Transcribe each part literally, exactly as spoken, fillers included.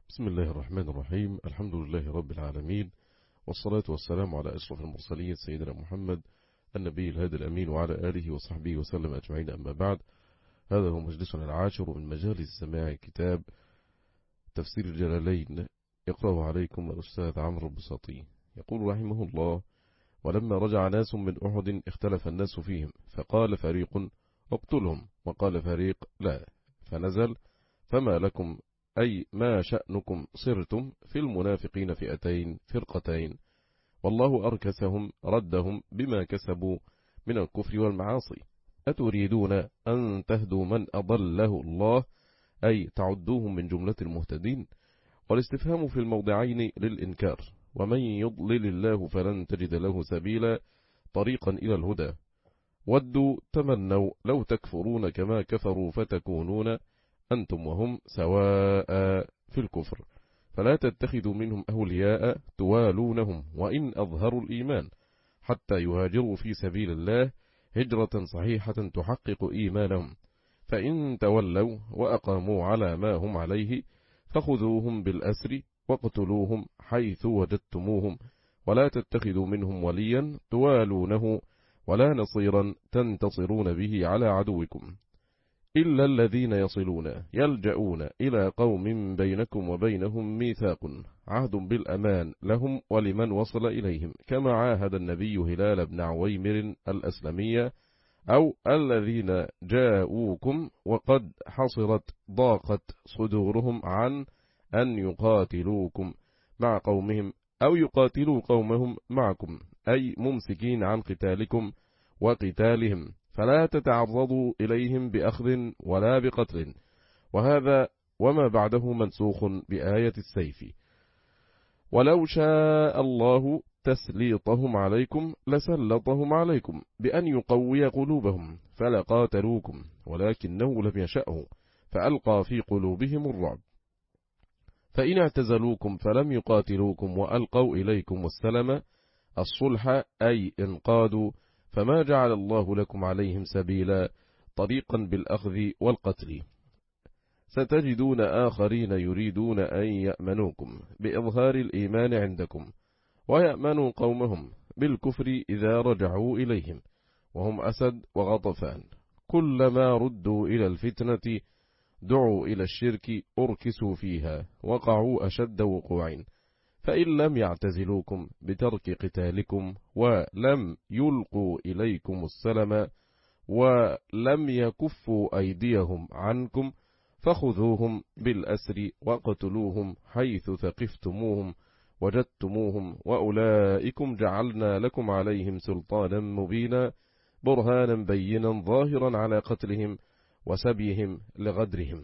بسم الله الرحمن الرحيم. الحمد لله رب العالمين، والصلاة والسلام على أشرف المرسلين سيدنا محمد النبي الهادي الأمين وعلى آله وصحبه وسلم أجمعين. أما بعد، هذا هو مجلسنا العاشر من مجالس سماع كتاب تفسير الجلالين، يقرأه عليكم الأستاذ عمرو البساطي. يقول رحمه الله: ولما رجع ناس من أحد اختلف الناس فيهم، فقال فريق اقتلهم، وقال فريق لا، فنزل: فما لكم أي ما شأنكم صرتم في المنافقين فئتين فرقتين، والله أركسهم ردهم بما كسبوا من الكفر والمعاصي، أتريدون أن تهدوا من أضله الله، أي تعدوهم من جملة المهتدين. والاستفهام في الموضعين للإنكار، ومن يضلل الله فلن تجد له سبيلا طريقا إلى الهدى. ودوا تمنوا لو تكفرون كما كفروا فتكونون أنتم وهم سواء في الكفر، فلا تتخذوا منهم أولياء توالونهم وإن أظهروا الإيمان، حتى يهاجروا في سبيل الله هجرة صحيحة تحقق إيمانهم، فإن تولوا وأقاموا على ما هم عليه فخذوهم بالأسر واقتلوهم حيث وجدتموهم، ولا تتخذوا منهم وليا توالونه ولا نصيرا تنتصرون به على عدوكم، إلا الذين يصلون يلجؤون إلى قوم بينكم وبينهم ميثاق عهد بالأمان لهم ولمن وصل إليهم، كما عاهد النبي هلال بن عويمر الأسلمية، أو الذين جاءوكم وقد حصرت ضاقت صدورهم عن أن يقاتلوكم مع قومهم أو يقاتلوا قومهم معكم، أي ممسكين عن قتالكم وقتالهم، فلا تتعرضوا إليهم بأخذ ولا بقتل. وهذا وما بعده منسوخ بآية السيف. ولو شاء الله تسليطهم عليكم لسلطهم عليكم بأن يقوي قلوبهم فلقاتلوكم، ولكنه لم يشأه فألقى في قلوبهم الرعب. فإن اعتزلوكم فلم يقاتلوكم وألقوا إليكم السلم الصلح، أي انقادوا، فما جعل الله لكم عليهم سبيلا طريقا بالأخذ والقتل. ستجدون آخرين يريدون أن يأمنوكم بإظهار الإيمان عندكم، ويأمنوا قومهم بالكفر إذا رجعوا إليهم، وهم أسد وغطفان، كلما ردوا إلى الفتنة دعوا إلى الشرك أركسوا فيها وقعوا أشد وقوع. فإن لم يعتزلوكم بترك قتالكم ولم يلقوا إليكم السلم ولم يكفوا أيديهم عنكم فخذوهم بالأسر واقتلوهم حيث ثقفتموهم وجدتموهم، وأولئكم جعلنا لكم عليهم سلطانا مبينا برهانا بينا ظاهرا على قتلهم وسبيهم لغدرهم.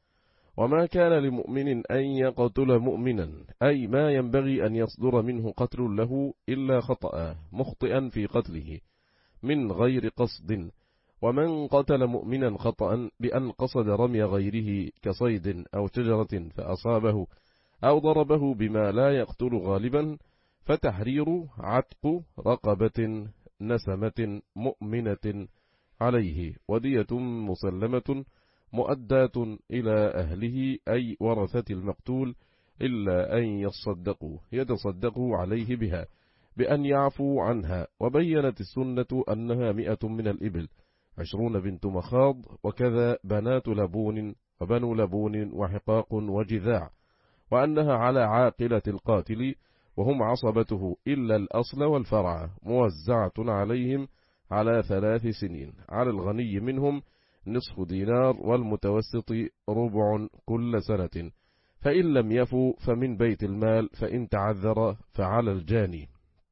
وما كان لمؤمن أن يقتل مؤمنا، أي ما ينبغي أن يصدر منه قتل له إلا خطأ مخطئا في قتله من غير قصد. ومن قتل مؤمنا خطأ بأن قصد رمي غيره كصيد أو شجرة فأصابه أو ضربه بما لا يقتل غالبا، فتحرير عتق رقبة نسمة مؤمنة عليه، ودية مسلمة مؤداة إلى أهله أي ورثة المقتول، إلا أن يصدقوا يتصدقوا عليه بها بأن يعفوا عنها. وبينت السنة أنها مئة من الإبل، عشرون بنت مخاض، وكذا بنات لبون وبنو لبون وحقاق وجذاع، وأنها على عاقلة القاتل وهم عصبته إلا الأصل والفرع، موزعة عليهم على ثلاث سنين، على الغني منهم نصف دينار والمتوسط ربع كل سنة، فإن لم يفوا فمن بيت المال، فإن تعذر فعلى الجاني.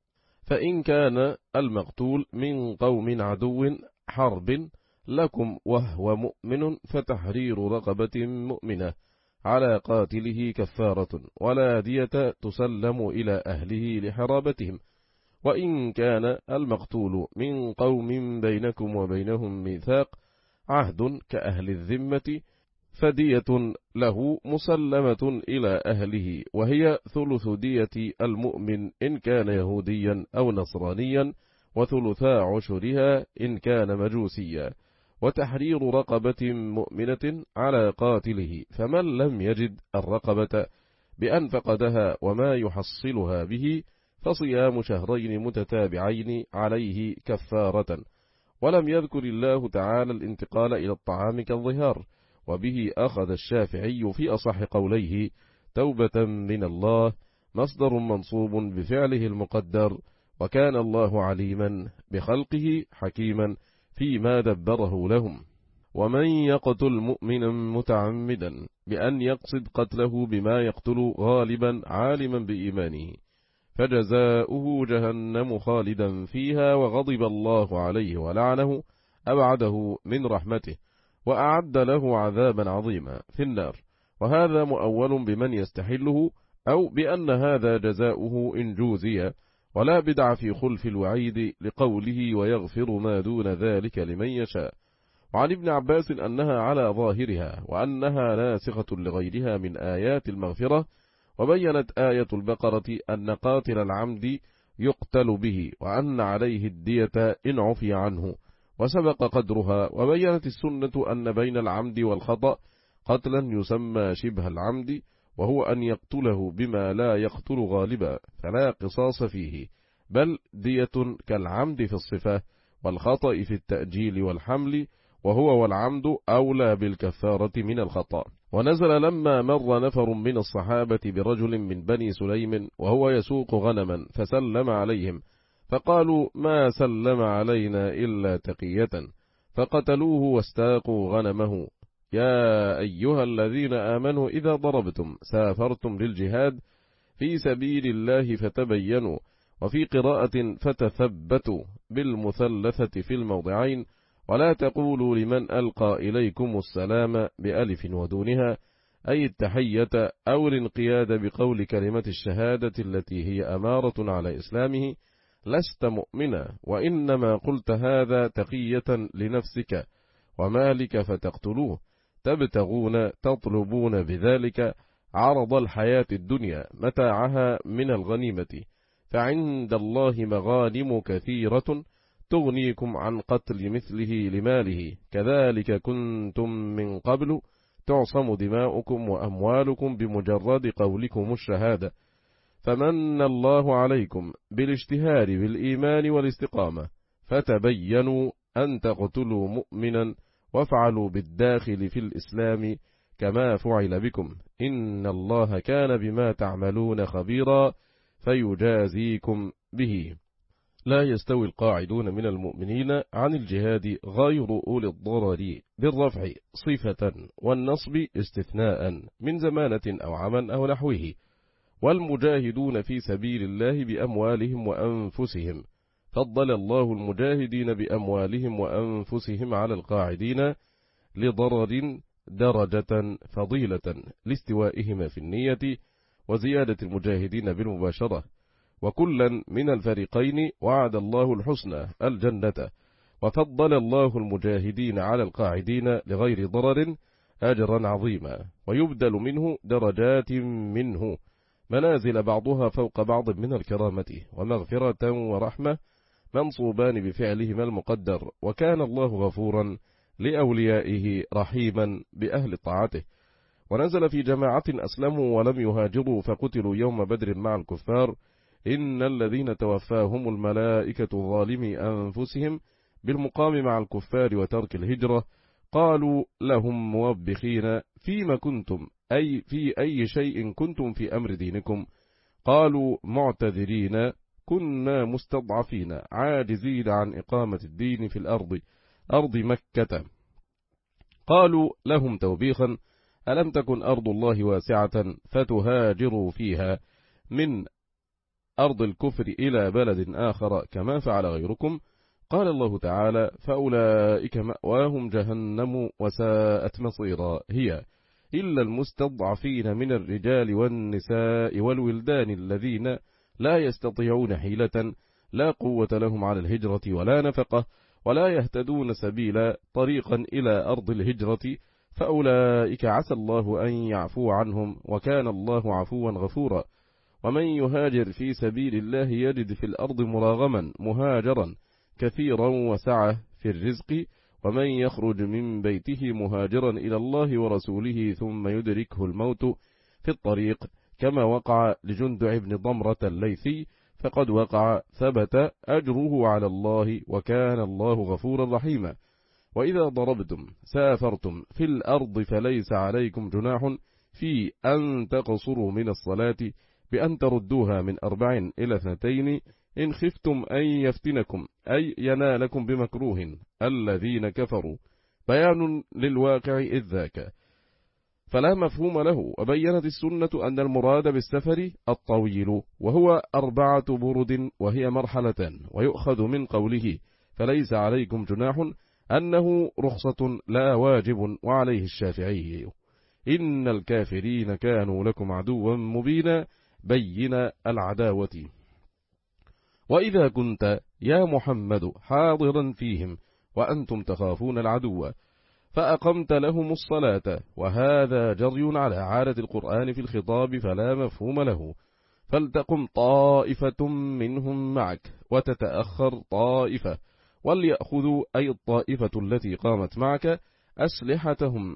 فإن كان المقتول من قوم عدو حرب لكم وهو مؤمن فتحرير رقبة مؤمنة على قاتله كفارة، ولا دية تسلم إلى أهله لحرابتهم. وإن كان المقتول من قوم بينكم وبينهم ميثاق عهد كأهل الذمة فدية له مسلمة إلى أهله، وهي ثلث دية المؤمن إن كان يهوديا أو نصرانيا، وثلثا عشرها إن كان مجوسيا، وتحرير رقبة مؤمنة على قاتله، فمن لم يجد الرقبة بأن فقدها وما يحصلها به، فصيام شهرين متتابعين عليه كفارة. ولم يذكر الله تعالى الانتقال إلى الطعام كالظهار، وبه أخذ الشافعي في أصح قوليه توبة من الله مصدر منصوب بفعله المقدر، وكان الله عليما بخلقه حكيما فيما دبره لهم. ومن يقتل مؤمنا متعمدا بأن يقصد قتله بما يقتل غالبا عالما بإيمانه، فجزاؤه جهنم خالدا فيها وغضب الله عليه ولعنه أبعده من رحمته وأعد له عذابا عظيما في النار. وهذا مؤول بمن يستحله، أو بأن هذا جزاؤه إن جوزي، ولا بدع في خلف الوعيد لقوله ويغفر ما دون ذلك لمن يشاء. وعن ابن عباس أنها على ظاهرها، وأنها ناسخة لغيرها من آيات المغفرة. وبينت آية البقرة أن قاتل العمد يقتل به، وأن عليه الدية إن عفي عنه، وسبق قدرها. وبينت السنة أن بين العمد والخطأ قتلا يسمى شبه العمد، وهو أن يقتله بما لا يقتل غالبا، فلا قصاص فيه، بل دية كالعمد في الصفة، والخطأ في التأجيل والحمل، وهو والعمد أولى بالكفارة من الخطأ. ونزل لما مر نفر من الصحابة برجل من بني سليم وهو يسوق غنما، فسلم عليهم، فقالوا ما سلم علينا إلا تقية، فقتلوه واستاقوا غنمه. يا أيها الذين آمنوا إذا ضربتم سافرتم للجهاد في سبيل الله فتبينوا، وفي قراءة فتثبتوا بالمثلثة في الموضعين، ولا تقولوا لمن ألقى إليكم السلام بألف ودونها، أي التحية أو الانقياد بقول كلمة الشهادة التي هي أمارة على إسلامه، لست مؤمنا، وإنما قلت هذا تقية لنفسك ومالك فتقتلوه، تبتغون تطلبون بذلك عرض الحياة الدنيا متاعها من الغنيمة، فعند الله مغانم كثيرة تغنيكم عن قتل مثله لماله، كذلك كنتم من قبل تعصم دماؤكم وأموالكم بمجرد قولكم الشهادة، فمن الله عليكم بالاجتهاد بالإيمان والاستقامة، فتبينوا أن تقتلوا مؤمنا وافعلوا بالداخل في الإسلام كما فعل بكم، إن الله كان بما تعملون خبيرا فيجازيكم به. لا يستوي القاعدون من المؤمنين عن الجهاد غير أولي الضرر بالرفع صفة والنصب استثناء من زمانة أو عمى أو نحوه، والمجاهدون في سبيل الله بأموالهم وأنفسهم، فضل الله المجاهدين بأموالهم وأنفسهم على القاعدين لضرر درجة فضيلة لاستوائهما في النية وزيادة المجاهدين بالمباشرة، وكلا من الفريقين وعد الله الحسنى الجنة، وفضل الله المجاهدين على القاعدين لغير ضرر أجرا عظيما، ويبدل منه درجات منه منازل بعضها فوق بعض من الكرامة ومغفرة ورحمة منصوبان بفعلهما المقدر، وكان الله غفورا لأوليائه رحيما بأهل طاعته. ونزل في جماعة أسلموا ولم يهاجروا فقتلوا يوم بدر مع الكفار، إن الذين توفاهم الملائكة ظالمي أنفسهم بالمقام مع الكفار وترك الهجرة قالوا لهم موبخين فيما كنتم، أي في أي شيء كنتم في أمر دينكم؟ قالوا معتذرين كنا مستضعفين عاجزين عن إقامة الدين في الأرض أرض مكة. قالوا لهم توبيخا ألم تكن أرض الله واسعة فتهاجروا فيها من أرض الكفر إلى بلد آخر كما فعل غيركم؟ قال الله تعالى فأولئك مأواهم جهنم وساءت مصيرا، هي إلا المستضعفين من الرجال والنساء والولدان الذين لا يستطيعون حيلة لا قوة لهم على الهجرة ولا نفقة ولا يهتدون سبيلا طريقا إلى أرض الهجرة، فأولئك عسى الله أن يعفو عنهم وكان الله عفوا غفورا. ومن يهاجر في سبيل الله يجد في الأرض مراغما مهاجرا كثيرا وسعة في الرزق، ومن يخرج من بيته مهاجرا إلى الله ورسوله ثم يدركه الموت في الطريق كما وقع لجندع بن ضمرة الليثي فقد وقع ثبت أجره على الله وكان الله غفورا رحيما. وإذا ضربتم سافرتم في الأرض فليس عليكم جناح في أن تقصروا من الصلاة بأن تردوها من أربع إلى اثنتين إن خفتم أن يفتنكم أي ينالكم بمكروه الذين كفروا، بيان للواقع إذ ذاك فلا مفهوم له. وبينت السنة أن المراد بالسفر الطويل وهو أربعة برد وهي مرحلة، ويؤخذ من قوله فليس عليكم جناح أنه رخصة لا واجب. وعليه الشافعي إن الكافرين كانوا لكم عدوا مبينا بين العداوة. وإذا كنت يا محمد حاضرا فيهم وأنتم تخافون العدو فأقمت لهم الصلاة، وهذا جري على عادة القرآن في الخطاب فلا مفهوم له، فلتقم طائفة منهم معك وتتأخر طائفة، وليأخذوا أي الطائفة التي قامت معك أسلحتهم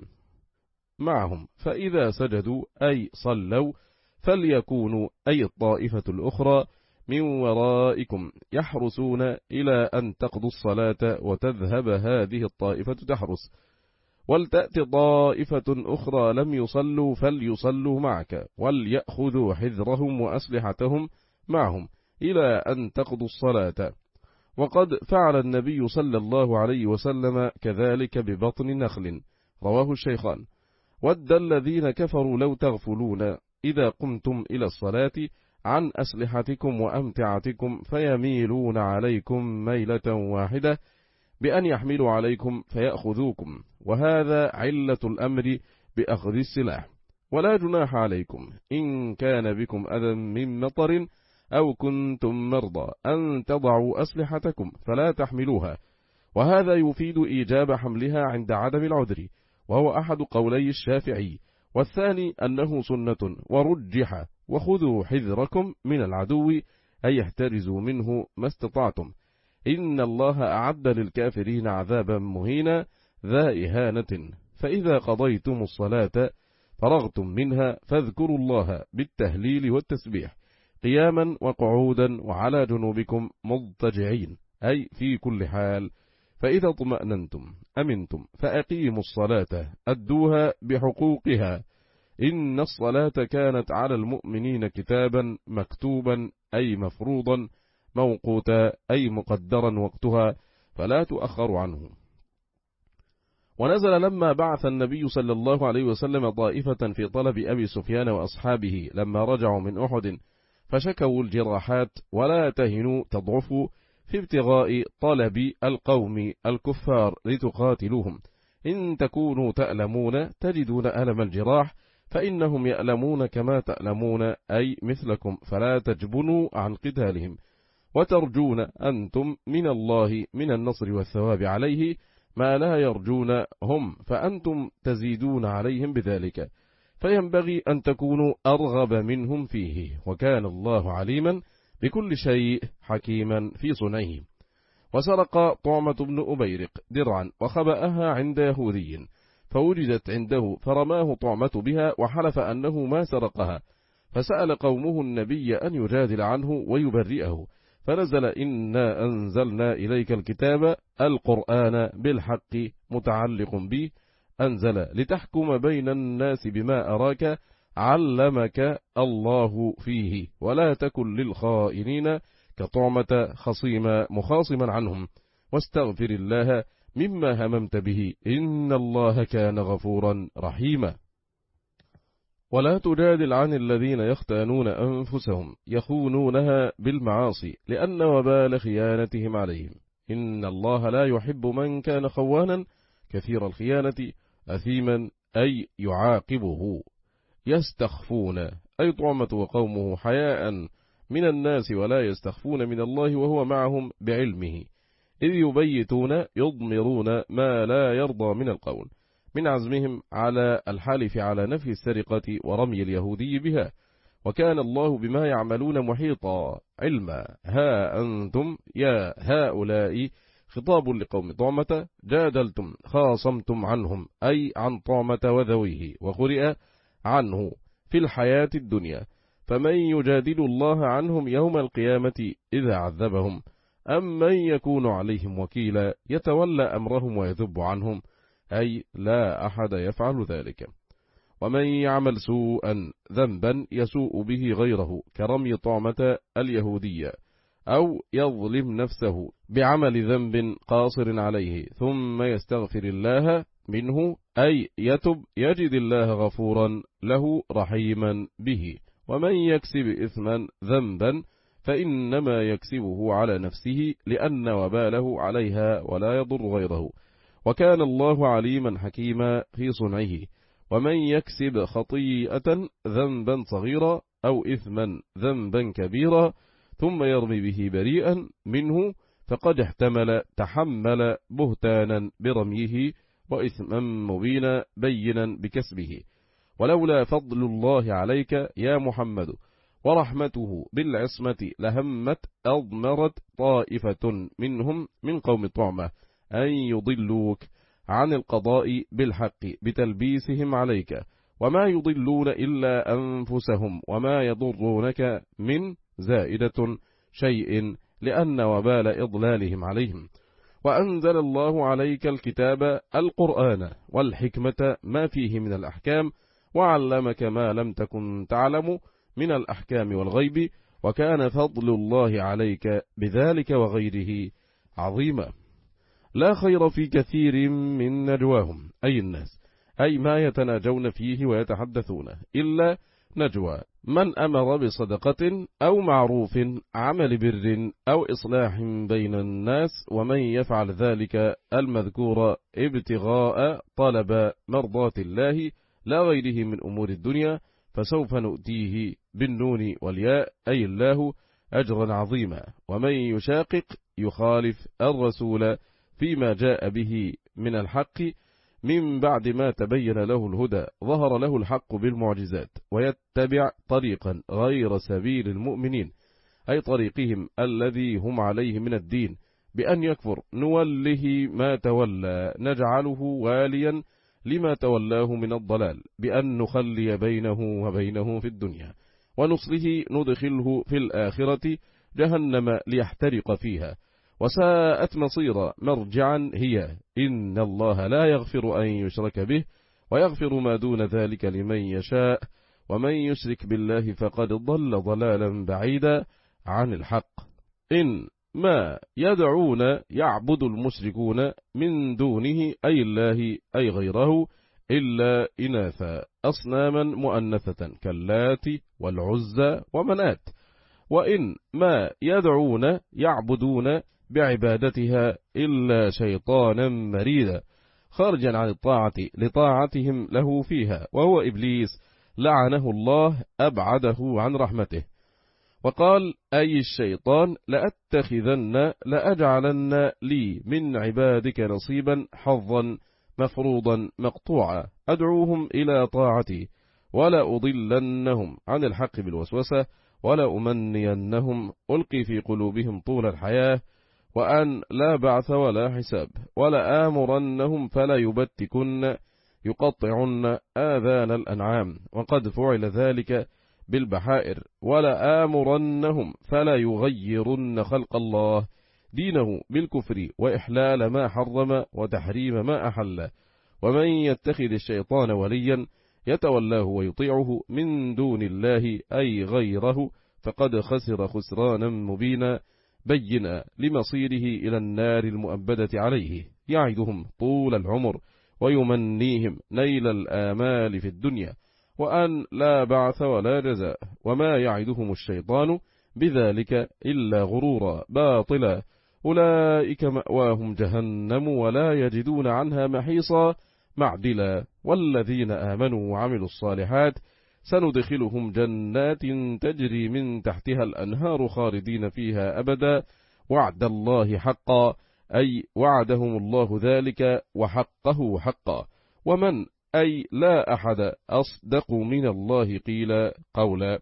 معهم، فإذا سجدوا أي صلوا فليكونوا أي الطائفة الأخرى من ورائكم يحرسون إلى أن تقضوا الصلاة وتذهب هذه الطائفة تحرس، ولتأتي طائفة أخرى لم يصلوا فليصلوا معك وليأخذوا حذرهم وأسلحتهم معهم إلى أن تقضوا الصلاة. وقد فعل النبي صلى الله عليه وسلم كذلك ببطن نخل، رواه الشيخان. ود الذين كفروا لو تغفلون إذا قمتم إلى الصلاة عن أسلحتكم وأمتعتكم فيميلون عليكم ميلة واحدة بأن يحملوا عليكم فيأخذوكم، وهذا علة الأمر بأخذ السلاح. ولا جناح عليكم إن كان بكم أذى من مطر أو كنتم مرضى أن تضعوا أسلحتكم فلا تحملوها، وهذا يفيد إيجاب حملها عند عدم العذر، وهو أحد قولي الشافعي. والثاني أنه سنة ورجح وخذوا حذركم من العدو أي احترزوا منه ما استطعتم، إن الله أعد للكافرين عذابا مهينا ذا إهانة. فإذا قضيتم الصلاة فرغتم منها فاذكروا الله بالتهليل والتسبيح قياما وقعودا وعلى جنوبكم مضطجعين أي في كل حال. فإذا اطمأننتم أمنتم فأقيموا الصلاة أدوها بحقوقها، إن الصلاة كانت على المؤمنين كتابا مكتوبا أي مفروضا، موقوتا أي مقدرا وقتها فلا تؤخر عنه. ونزل لما بعث النبي صلى الله عليه وسلم طائفة في طلب أبي سفيان وأصحابه لما رجعوا من أحد فشكوا الجراحات ولا تهنوا تضعفوا في ابتغاء طلب القوم الكفار لتقاتلوهم، إن تكونوا تألمون تجدون ألم الجراح فإنهم يألمون كما تألمون أي مثلكم، فلا تجبنوا عن قتالهم، وترجون أنتم من الله من النصر والثواب عليه ما لا يرجون هم، فأنتم تزيدون عليهم بذلك، فينبغي أن تكونوا أرغب منهم فيه، وكان الله عليما بكل شيء حكيما في صنعه. وسرق طعمة بن أبيرق درعا وخبأها عند يهودي فوجدت عنده فرماه طعمة بها وحلف أنه ما سرقها، فسأل قومه النبي أن يجادل عنه ويبرئه، فنزل إنا أنزلنا إليك الكتاب القرآن بالحق متعلق به، أنزل لتحكم بين الناس بما أراك علمك الله فيه، ولا تكن للخائنين كطعمة خصيما مخاصما عنهم، واستغفر الله مما هممت به إن الله كان غفورا رحيما. ولا تجادل عن الذين يختانون أنفسهم يخونونها بالمعاصي لأن وبال خيانتهم عليهم، إن الله لا يحب من كان خوانا كثير الخيانة أثيما أي يعاقبه. يستخفون أي طعمة وقومه حياء من الناس ولا يستخفون من الله وهو معهم بعلمه، إذ يبيتون يضمرون ما لا يرضى من القول من عزمهم على الحالف على نفي السرقة ورمي اليهودي بها، وكان الله بما يعملون محيطا علما. ها أنتم يا هؤلاء خطاب لقوم طعمة جادلتم خاصمتم عنهم أي عن طعمة وذويه، وقرئ عنه في الحياة الدنيا، فمن يجادل الله عنهم يوم القيامة إذا عذبهم، أم من يكون عليهم وكيلا يتولى أمرهم ويذب عنهم، أي لا أحد يفعل ذلك. ومن يعمل سوءا ذنبا يسوء به غيره كرمي طعمة اليهودية، أو يظلم نفسه بعمل ذنب قاصر عليه ثم يستغفر الله منه، أي يتب، يجد الله غفورا له رحيما به. ومن يكسب إثما ذنبا فإنما يكسبه على نفسه، لأن وباله عليها ولا يضر غيره، وكان الله عليما حكيما في صنعه. ومن يكسب خطيئة ذنبا صغيرا أو إثما ذنبا كبيرا ثم يرمي به بريئا منه، فقد احتمل تحمل بهتانا برميه وإثما مبينا بينا بكسبه. ولولا فضل الله عليك يا محمد ورحمته بالعصمة لهمت أضمرت طائفة منهم من قوم طعمة أن يضلوك عن القضاء بالحق بتلبيسهم عليك، وما يضلون إلا أنفسهم وما يضرونك من زائدة شيء، لأن وبال إضلالهم عليهم. وأنزل الله عليك الكتاب القرآن والحكمة ما فيه من الأحكام، وعلمك ما لم تكن تعلم من الأحكام والغيب، وكان فضل الله عليك بذلك وغيره عظيما. لا خير في كثير من نجواهم، أي الناس، أي ما يتناجون فيه ويتحدثون، إلا نجوى من أمر بصدقة أو معروف عمل بر أو إصلاح بين الناس، ومن يفعل ذلك المذكور ابتغاء طلب مرضات الله لا غيره من أمور الدنيا، فسوف نؤتيه بالنون والياء أي الله أجرا عظيما. ومن يشاقق يخالف الرسول فيما جاء به من الحق من بعد ما تبين له الهدى ظهر له الحق بالمعجزات، ويتبع طريقا غير سبيل المؤمنين، أي طريقهم الذي هم عليه من الدين، بأن يكفر نوله ما تولى نجعله واليا لما تولاه من الضلال، بأن نخلي بينه وبينه في الدنيا، ونصله ندخله في الآخرة جهنم ليحترق فيها، وساءت مصيرا مرجعا هي. إن الله لا يغفر أن يشرك به ويغفر ما دون ذلك لمن يشاء، ومن يشرك بالله فقد ضل ضلالا بعيدا عن الحق. إن ما يدعون يعبد المشركون من دونه أي الله أي غيره إلا إناثا أصناما مؤنثة كاللات والعزى ومنات. وإن ما يدعون يعبدون بعبادتها إلا شيطانا مريدا خارجا عن الطاعة لطاعتهم له فيها، وهو إبليس لعنه الله أبعده عن رحمته. وقال أي الشيطان لأتخذن لأجعلن لي من عبادك نصيبا حظا مفروضا مقطوعا أدعوهم إلى طاعتي ولا أضلنهم عن الحق بالوسوسة ولا أمنينهم ألقي في قلوبهم طول الحياة وأن لا بعث ولا حساب ولا آمرنهم فلا يبتكن يقطعن آذان الأنعام وقد فعل ذلك بالبحائر ولا آمرنهم فلا يغيرن خلق الله دينه بالكفر وإحلال ما حرم وتحريم ما أحل. ومن يتخذ الشيطان وليا يتولاه ويطيعه من دون الله أي غيره فقد خسر خسرانا مبينا بينا لمصيره إلى النار المؤبدة عليه، يعدهم طول العمر ويمنيهم نيل الآمال في الدنيا وأن لا بعث ولا جزاء، وما يعدهم الشيطان بذلك إلا غرورا باطلا. أولئك مأواهم جهنم ولا يجدون عنها محيصا معدلا. والذين آمنوا وعملوا الصالحات سندخلهم جنات تجري من تحتها الأنهار خالدين فيها أبدا وعد الله حقا أي وعدهم الله ذلك وحقه حقا. ومن أي لا أحد أصدق من الله قيل قولا.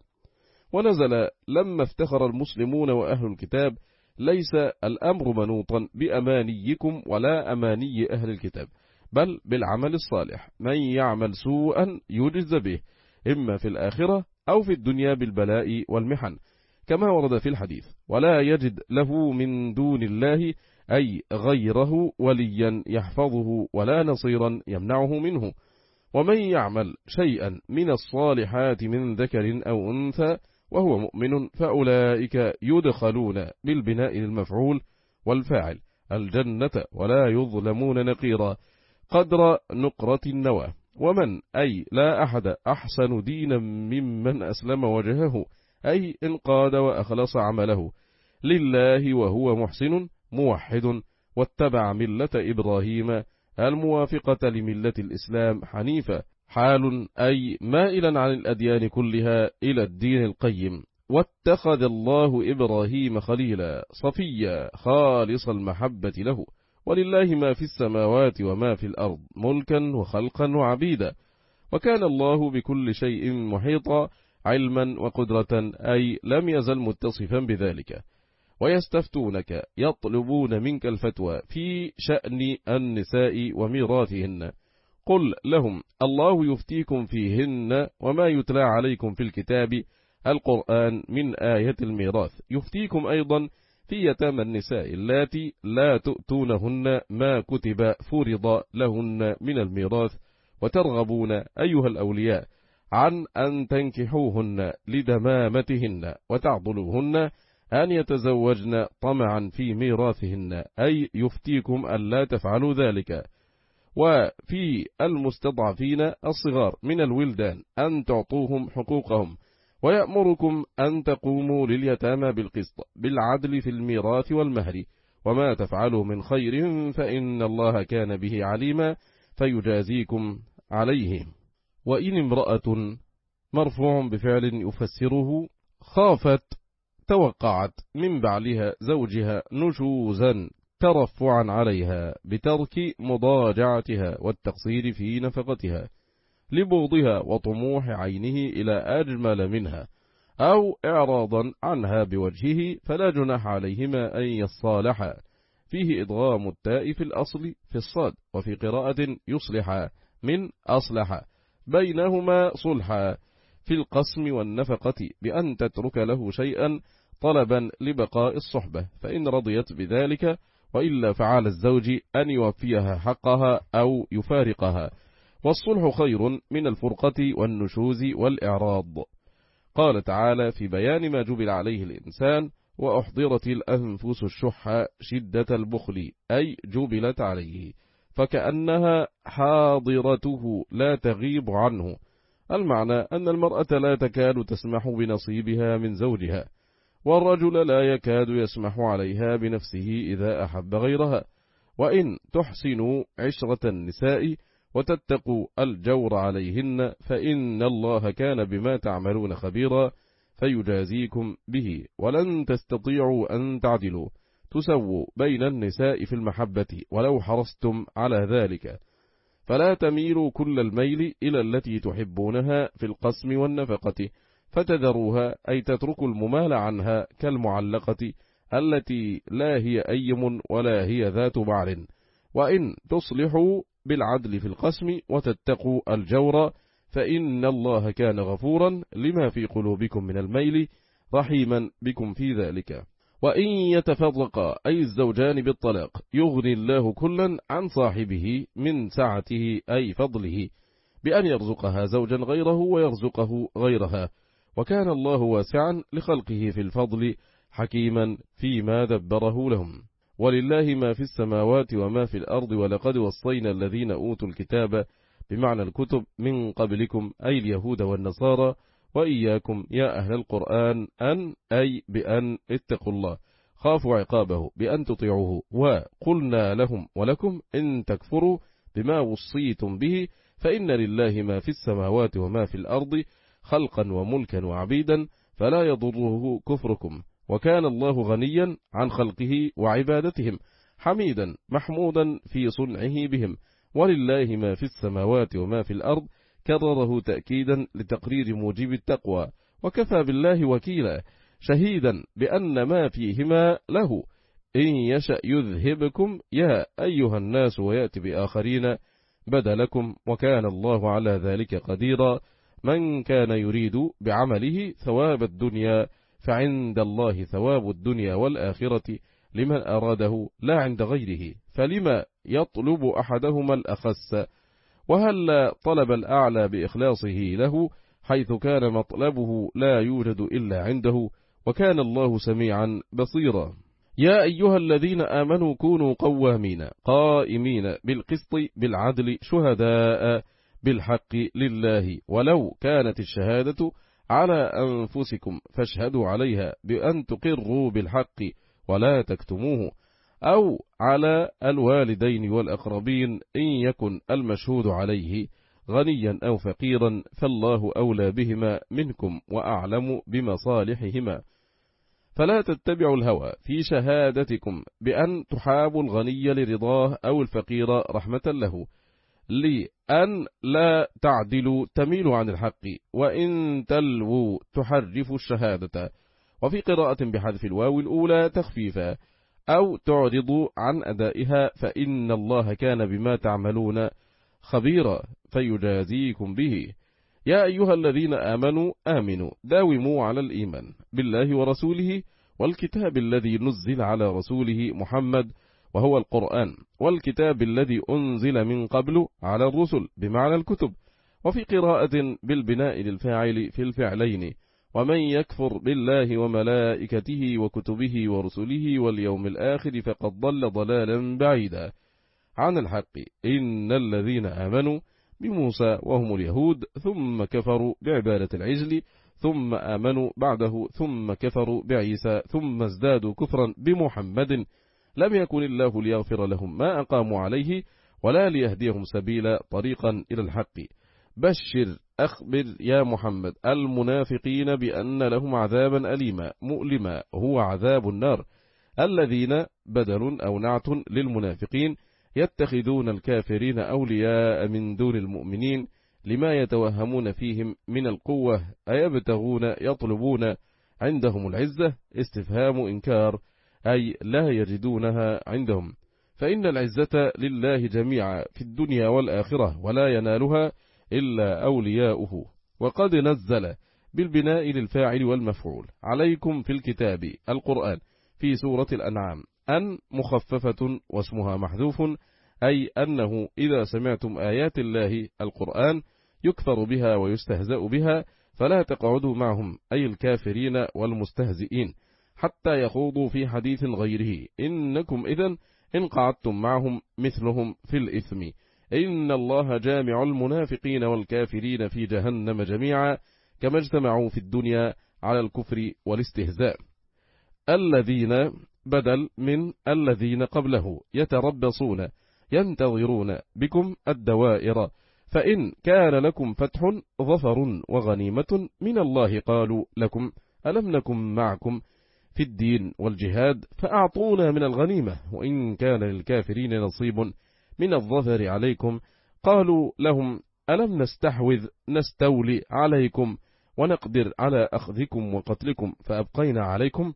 ونزل لما افتخر المسلمون وأهل الكتاب ليس الأمر منوطا بأمانيكم ولا أماني أهل الكتاب بل بالعمل الصالح. من يعمل سوءا يجز به إما في الآخرة أو في الدنيا بالبلاء والمحن، كما ورد في الحديث: ولا يجد له من دون الله أي غيره وليا يحفظه ولا نصيرا يمنعه منه. ومن يعمل شيئا من الصالحات من ذكر أو أنثى وهو مؤمن فأولئك يدخلون بالبناء للمفعول والفاعل الجنة ولا يظلمون نقيرا قدر نقرة النوى. ومن أي لا أحد أحسن دينا ممن أسلم وجهه، أي انقاد وأخلص عمله لله وهو محسن موحد واتبع ملة إبراهيم الموافقة لملة الإسلام حنيفة، حال أي مائلا عن الأديان كلها إلى الدين القيم. واتخذ الله إبراهيم خليلا صفيا خالص المحبة له، ولله ما في السماوات وما في الأرض ملكا وخلقا وعبيدا، وكان الله بكل شيء محيطا علما وقدرة، أي لم يزل متصفا بذلك. ويستفتونك يطلبون منك الفتوى في شأن النساء وميراثهن، قل لهم الله يفتيكم فيهن وما يتلى عليكم في الكتاب القرآن من آية الميراث، يفتيكم أيضا في يتامى النساء اللاتي لا تؤتونهن ما كتب فرض لهن من الميراث، وترغبون أيها الأولياء عن أن تنكحوهن لدمامتهن وتعضلوهن أن يتزوجن طمعا في ميراثهن، أي يفتيكم ألا تفعلوا ذلك. وفي المستضعفين الصغار من الولدان أن تعطوهم حقوقهم، ويأمركم أن تقوموا لليتامى بالقسط بالعدل في الميراث والمهر، وما تفعلوا من خير فإن الله كان به عليما فيجازيكم عليه. وإن امرأة مرفوع بفعل يفسره خافت توقعت من بعلها زوجها نشوزا ترفعا عليها بترك مضاجعتها والتقصير في نفقتها لبغضها وطموح عينه إلى أجمل منها، أو إعراضا عنها بوجهه، فلا جناح عليهما أن يصالحا، فيه إدغام التاء في الأصل في الصاد، وفي قراءة يصلحا من أصلح بينهما صلحا في القسم والنفقة بأن تترك له شيئا طلبا لبقاء الصحبة، فإن رضيت بذلك، وإلا فعلى الزوج أن يوفيها حقها أو يفارقها، والصلح خير من الفرقة والنشوز والإعراض. قال تعالى في بيان ما جبل عليه الإنسان: وأحضرت الأنفس الشح شدة البخل، أي جبلت عليه، فكأنها حاضرته لا تغيب عنه. المعنى أن المرأة لا تكاد تسمح بنصيبها من زوجها، والرجل لا يكاد يسمح عليها بنفسه إذا أحب غيرها. وإن تحسنوا عشرة النساء وتتقوا الجور عليهن فإن الله كان بما تعملون خبيرا فيجازيكم به، ولن تستطيعوا أن تعدلوا تسووا بين النساء في المحبة ولو حرصتم على ذلك، فلا تميلوا كل الميل إلى التي تحبونها في القسم والنفقة فتذروها، أي تتركوا الممال عنها كالمعلقة التي لا هي أيم ولا هي ذات بعر. وإن تصلحوا بالعدل في القسم وتتقوا الجور فإن الله كان غفورا لما في قلوبكم من الميل رحيما بكم في ذلك. وإن يتفرقا أي الزوجان بالطلاق يغني الله كلا عن صاحبه من سعته أي فضله بأن يرزقها زوجا غيره ويرزقه غيرها، وكان الله واسعا لخلقه في الفضل حكيما فيما دبره لهم. ولله ما في السماوات وما في الأرض، ولقد وصينا الذين أوتوا الكتاب بمعنى الكتب من قبلكم أي اليهود والنصارى وإياكم يا أهل القرآن أن أي بأن اتقوا الله خافوا عقابه بأن تطيعوه، وقلنا لهم ولكم إن تكفروا بما وصيتم به فإن لله ما في السماوات وما في الأرض خلقا وملكا وعبيدا فلا يضره كفركم، وكان الله غنيا عن خلقه وعبادتهم حميدا محمودا في صنعه بهم. ولله ما في السماوات وما في الأرض كرره تأكيدا لتقرير موجب التقوى، وكفى بالله وكيلا شهيدا بأن ما فيهما له، إن يشأ يذهبكم يا أيها الناس ويأتي بآخرين بدلكم، وكان الله على ذلك قديرا من كان يريد بعمله ثواب الدنيا فعند الله ثواب الدنيا والآخرة لمن أراده لا عند غيره، فلما يطلب أحدهما الأخس؟ وهل طلب الأعلى بإخلاصه له حيث كان مطلبه لا يوجد إلا عنده، وكان الله سميعا بصيرا. يا أيها الذين آمنوا كونوا قوامين قائمين بالقسط بالعدل شهداء بالحق لله ولو كانت الشهادة على أنفسكم فاشهدوا عليها بأن تقروا بالحق ولا تكتموه، أو على الوالدين والأقربين إن يكن المشهود عليه غنيا أو فقيرا فالله أولى بهما منكم وأعلم بمصالحهما، فلا تتبعوا الهوى في شهادتكم بأن تحابوا الغني لرضاه أو الفقير رحمة له، لأن لا تعدلوا تميلوا عن الحق وإن تلووا تحرفوا الشهادة. وفي قراءة بحذف الواو الأولى تخفيفا، أو تعرضوا عن أدائها فإن الله كان بما تعملون خبيرا فيجازيكم به. يا أيها الذين آمنوا آمنوا داوموا على الإيمان بالله ورسوله والكتاب الذي نزل على رسوله محمد وهو القرآن، والكتاب الذي أنزل من قبل على الرسل بمعنى الكتب. وفي قراءة بالبناء للفاعل في الفعلين، ومن يكفر بالله وملائكته وكتبه ورسله واليوم الآخر فقد ضل ضلالا بعيدا عن الحق. إن الذين آمنوا بموسى وهم اليهود ثم كفروا بعبادة العجل ثم آمنوا بعده ثم كفروا بعيسى ثم ازدادوا كفرا بمحمد لم يكن الله ليغفر لهم ما أقاموا عليه ولا ليهديهم سبيلا طريقا إلى الحق. بشر أخبر يا محمد المنافقين بأن لهم عذابا أليما مؤلما هو عذاب النار، الذين بدل أو نعت للمنافقين يتخذون الكافرين أولياء من دون المؤمنين لما يتوهمون فيهم من القوة أيبتغون يطلبون عندهم العزة، استفهام إنكار أي لا يجدونها عندهم، فإن العزة لله جميعا في الدنيا والآخرة ولا ينالها إلا أولياؤه. وقد نزل بالبناء للفاعل والمفعول عليكم في الكتاب القرآن في سورة الأنعام أن مخففة واسمها محذوف، أي أنه إذا سمعتم آيات الله القرآن يكفر بها ويستهزأ بها فلا تقعدوا معهم أي الكافرين والمستهزئين حتى يخوضوا في حديث غيره، إنكم إذن إن قعدتم معهم مثلهم في الإثم. إن الله جامع المنافقين والكافرين في جهنم جميعا كما اجتمعوا في الدنيا على الكفر والاستهزاء. الذين بدل من الذين قبله يتربصون ينتظرون بكم الدوائر، فإن كان لكم فتح ظفر وغنيمة من الله قالوا لكم ألم نكن معكم في الدين والجهاد فأعطونا من الغنيمة، وإن كان للكافرين نصيب من الظفر عليكم قالوا لهم ألم نستحوذ نستولي عليكم ونقدر على أخذكم وقتلكم فأبقينا عليكم،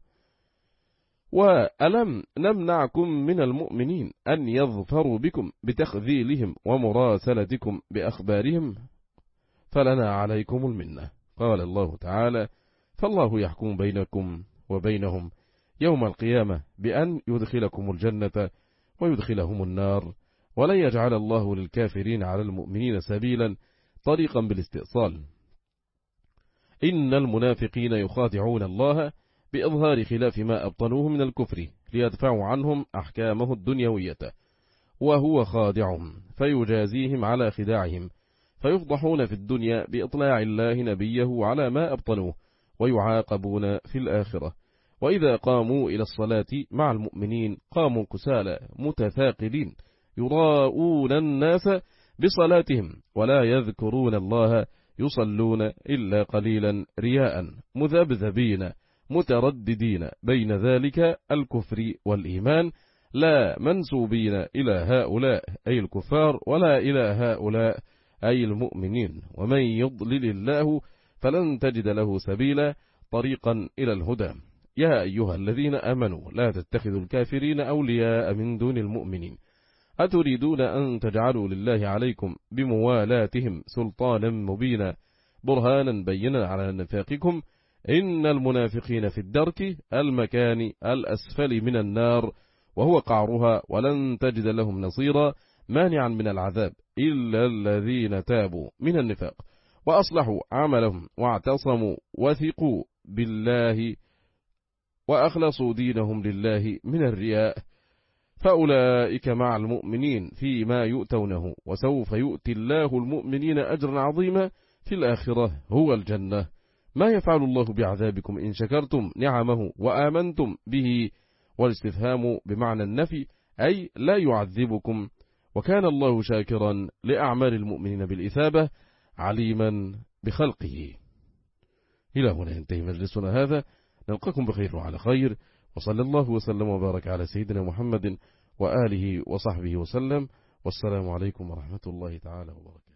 وألم نمنعكم من المؤمنين أن يظفروا بكم بتخذيلهم ومراسلتكم بأخبارهم فلنا عليكم المنة. قال الله تعالى فالله يحكم بينكم وبينهم يوم القيامة بأن يدخلكم الجنة ويدخلهم النار، ولن يجعل الله للكافرين على المؤمنين سبيلا طريقا بالاستئصال. إن المنافقين يخادعون الله بإظهار خلاف ما أبطنوه من الكفر ليدفعوا عنهم أحكامه الدنيوية، وهو خادعهم فيجازيهم على خداعهم، فيفضحون في الدنيا بإطلاع الله نبيه على ما أبطنوه ويعاقبون في الآخرة. وإذا قاموا إلى الصلاة مع المؤمنين قاموا كسالى متثاقلين يراءون الناس بصلاتهم ولا يذكرون الله يصلون إلا قليلا رياء مذبذبين مترددين بين ذلك الكفر والإيمان، لا منسوبين إلى هؤلاء أي الكفار ولا إلى هؤلاء أي المؤمنين، ومن يضلل الله فلن تجد له سبيلا طريقا إلى الهدى. يا أيها الذين آمنوا لا تتخذوا الكافرين أولياء من دون المؤمنين، أتريدون أن تجعلوا لله عليكم بموالاتهم سلطانا مبينا برهانا بينا على نفاقكم إن المنافقين في الدرك المكان الأسفل من النار وهو قعرها ولن تجد لهم نصيرا مانعا من العذاب إلا الذين تابوا من النفاق وأصلحوا عملهم واعتصموا وثقوا بالله وأخلصوا دينهم لله من الرياء فأولئك مع المؤمنين فيما يؤتونه وسوف يؤتي الله المؤمنين أجرا عظيما في الآخرة هو الجنة ما يفعل الله بعذابكم إن شكرتم نعمه وآمنتم به والاستفهام بمعنى النفي أي لا يعذبكم وكان الله شاكرا لأعمال المؤمنين بالإثابة عليما بخلقه. إلى هنا ينتهي مجلسنا هذا، نلقاكم بخير وعلى خير، وصلى الله وسلم وبارك على سيدنا محمد وآله وصحبه وسلم، والسلام عليكم ورحمة الله تعالى وبركاته.